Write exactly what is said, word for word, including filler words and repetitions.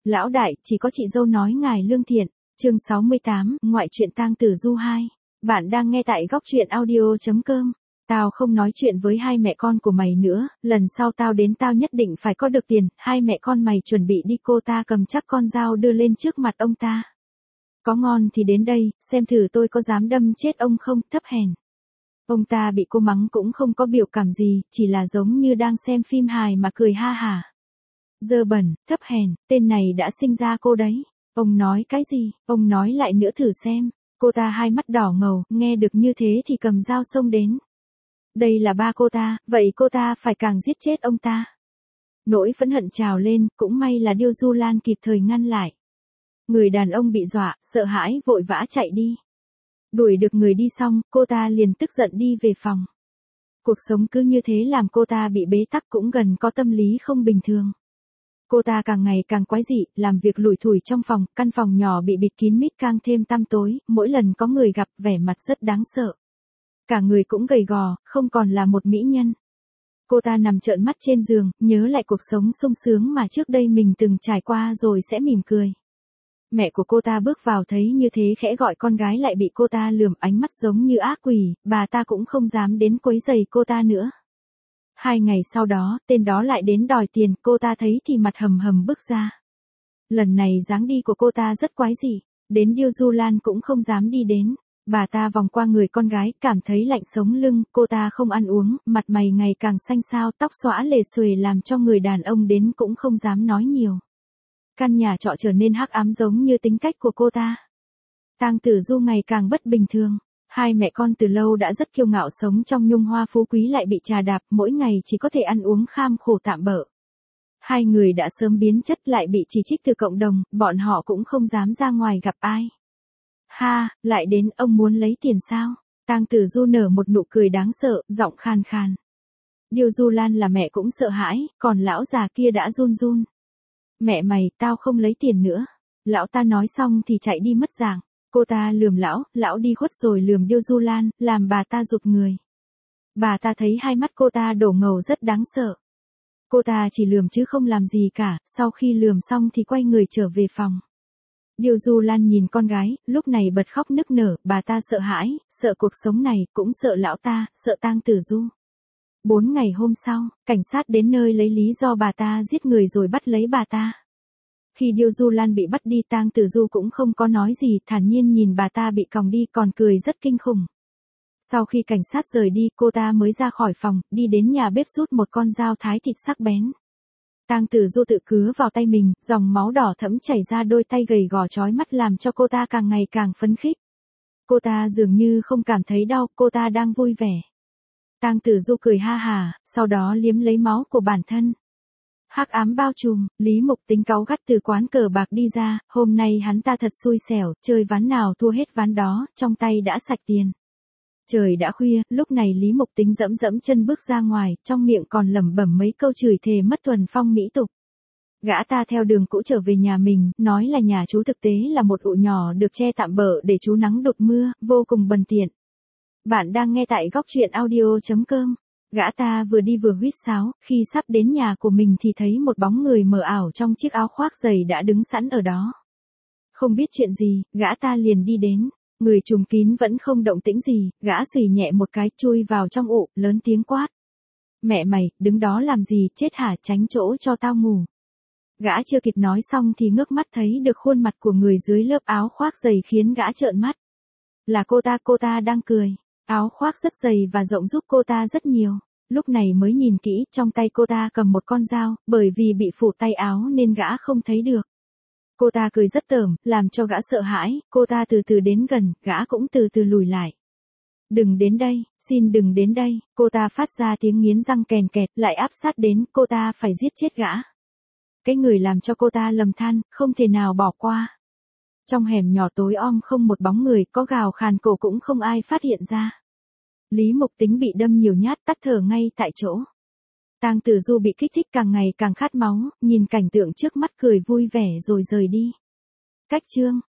Lão đại, chỉ có chị dâu nói ngài lương thiện. Chương sáu mươi tám, ngoại truyện tang tử du hai. Bạn đang nghe tại góc truyện audio chấm com. Tao không nói chuyện với hai mẹ con của mày nữa, lần sau tao đến tao nhất định phải có được tiền, hai mẹ con mày chuẩn bị đi. Cô ta cầm chắc con dao đưa lên trước mặt ông ta. Có ngon thì đến đây, xem thử tôi có dám đâm chết ông không, thấp hèn. Ông ta bị cô mắng cũng không có biểu cảm gì, chỉ là giống như đang xem phim hài mà cười ha hả. Dơ bẩn, thấp hèn, tên này đã sinh ra cô đấy. Ông nói cái gì, ông nói lại nữa thử xem. Cô ta hai mắt đỏ ngầu, nghe được như thế thì cầm dao xông đến. Đây là ba cô ta, vậy cô ta phải càng giết chết ông ta. Nỗi phẫn hận trào lên, cũng may là Điêu Du Lan kịp thời ngăn lại. Người đàn ông bị dọa, sợ hãi vội vã chạy đi. Đuổi được người đi xong, cô ta liền tức giận đi về phòng. Cuộc sống cứ như thế làm cô ta bị bế tắc, cũng gần có tâm lý không bình thường. Cô ta càng ngày càng quái dị, làm việc lủi thủi trong phòng, căn phòng nhỏ bị bịt kín mít càng thêm tăm tối, mỗi lần có người gặp vẻ mặt rất đáng sợ. Cả người cũng gầy gò, không còn là một mỹ nhân. Cô ta nằm trợn mắt trên giường, nhớ lại cuộc sống sung sướng mà trước đây mình từng trải qua rồi sẽ mỉm cười. Mẹ của cô ta bước vào thấy như thế khẽ gọi con gái, lại bị cô ta lườm ánh mắt giống như ác quỷ, bà ta cũng không dám đến quấy rầy cô ta nữa. Hai ngày sau đó, tên đó lại đến đòi tiền, cô ta thấy thì mặt hầm hầm bước ra. Lần này dáng đi của cô ta rất quái dị, đến Điêu Du Lan cũng không dám đi đến. Bà ta vòng qua người con gái, cảm thấy lạnh sống lưng, cô ta không ăn uống, mặt mày ngày càng xanh xao, tóc xõa lề xuề làm cho người đàn ông đến cũng không dám nói nhiều. Căn nhà trọ trở nên hắc ám giống như tính cách của cô ta. Tang Tử Du ngày càng bất bình thường. Hai mẹ con từ lâu đã rất kiêu ngạo sống trong nhung hoa phú quý lại bị trà đạp, mỗi ngày chỉ có thể ăn uống kham khổ tạm bợ. Hai người đã sớm biến chất lại bị chỉ trích từ cộng đồng, bọn họ cũng không dám ra ngoài gặp ai. Ha, lại đến, ông muốn lấy tiền sao? Tang Tử Du nở một nụ cười đáng sợ, giọng khan khan. Điêu Du Lan là mẹ cũng sợ hãi, còn lão già kia đã run run. Mẹ mày, tao không lấy tiền nữa. Lão ta nói xong thì chạy đi mất dạng. Cô ta lườm lão, lão đi khuất rồi lườm Điêu Du Lan, làm bà ta rụt người. Bà ta thấy hai mắt cô ta đổ ngầu rất đáng sợ. Cô ta chỉ lườm chứ không làm gì cả, sau khi lườm xong thì quay người trở về phòng. Điêu Du Lan nhìn con gái, lúc này bật khóc nức nở, bà ta sợ hãi, sợ cuộc sống này, cũng sợ lão ta, sợ Tang Tử Du. Bốn ngày hôm sau, cảnh sát đến nơi lấy lý do bà ta giết người rồi bắt lấy bà ta. Khi Điêu Du Lan bị bắt đi, Tang Tử Du cũng không có nói gì, thản nhiên nhìn bà ta bị còng đi, còn cười rất kinh khủng. Sau khi cảnh sát rời đi, cô ta mới ra khỏi phòng, đi đến nhà bếp rút một con dao thái thịt sắc bén. Tang Tử Du tự cứa vào tay mình, dòng máu đỏ thẫm chảy ra đôi tay gầy gò chói mắt làm cho cô ta càng ngày càng phấn khích. Cô ta dường như không cảm thấy đau, cô ta đang vui vẻ. Tang Tử Du cười ha hà, sau đó liếm lấy máu của bản thân. Hắc ám bao trùm, Lý Mục Tính cáu gắt từ quán cờ bạc đi ra, hôm nay hắn ta thật xui xẻo, chơi ván nào thua hết ván đó, trong tay đã sạch tiền. Trời đã khuya, lúc này Lý Mục Tính dẫm dẫm chân bước ra ngoài, trong miệng còn lẩm bẩm mấy câu chửi thề mất thuần phong mỹ tục. Gã ta theo đường cũ trở về nhà mình, nói là nhà chú thực tế là một ụ nhỏ được che tạm bợ để trú nắng đột mưa, vô cùng bần tiện. Bạn đang nghe tại góc truyện audio chấm com. Gã ta vừa đi vừa huýt sáo, khi sắp đến nhà của mình thì thấy một bóng người mờ ảo trong chiếc áo khoác dày đã đứng sẵn ở đó. Không biết chuyện gì, gã ta liền đi đến. Người trùm kín vẫn không động tĩnh gì, gã xùy nhẹ một cái chui vào trong ụ, lớn tiếng quát. Mẹ mày, đứng đó làm gì, chết hả, tránh chỗ cho tao ngủ. Gã chưa kịp nói xong thì ngước mắt thấy được khuôn mặt của người dưới lớp áo khoác dày khiến gã trợn mắt. Là cô ta, cô ta đang cười. Áo khoác rất dày và rộng giúp cô ta rất nhiều. Lúc này mới nhìn kỹ, trong tay cô ta cầm một con dao, bởi vì bị phủ tay áo nên gã không thấy được. Cô ta cười rất tởm, làm cho gã sợ hãi, cô ta từ từ đến gần, gã cũng từ từ lùi lại. Đừng đến đây, xin đừng đến đây, cô ta phát ra tiếng nghiến răng kèn kẹt, lại áp sát đến, cô ta phải giết chết gã. Cái người làm cho cô ta lầm than, không thể nào bỏ qua. Trong hẻm nhỏ tối om không một bóng người, có gào khàn cổ cũng không ai phát hiện ra. Lý Mục Tính bị đâm nhiều nhát, tắt thở ngay tại chỗ. Tang Tử Du bị kích thích càng ngày càng khát máu, nhìn cảnh tượng trước mắt cười vui vẻ rồi rời đi. Cách chương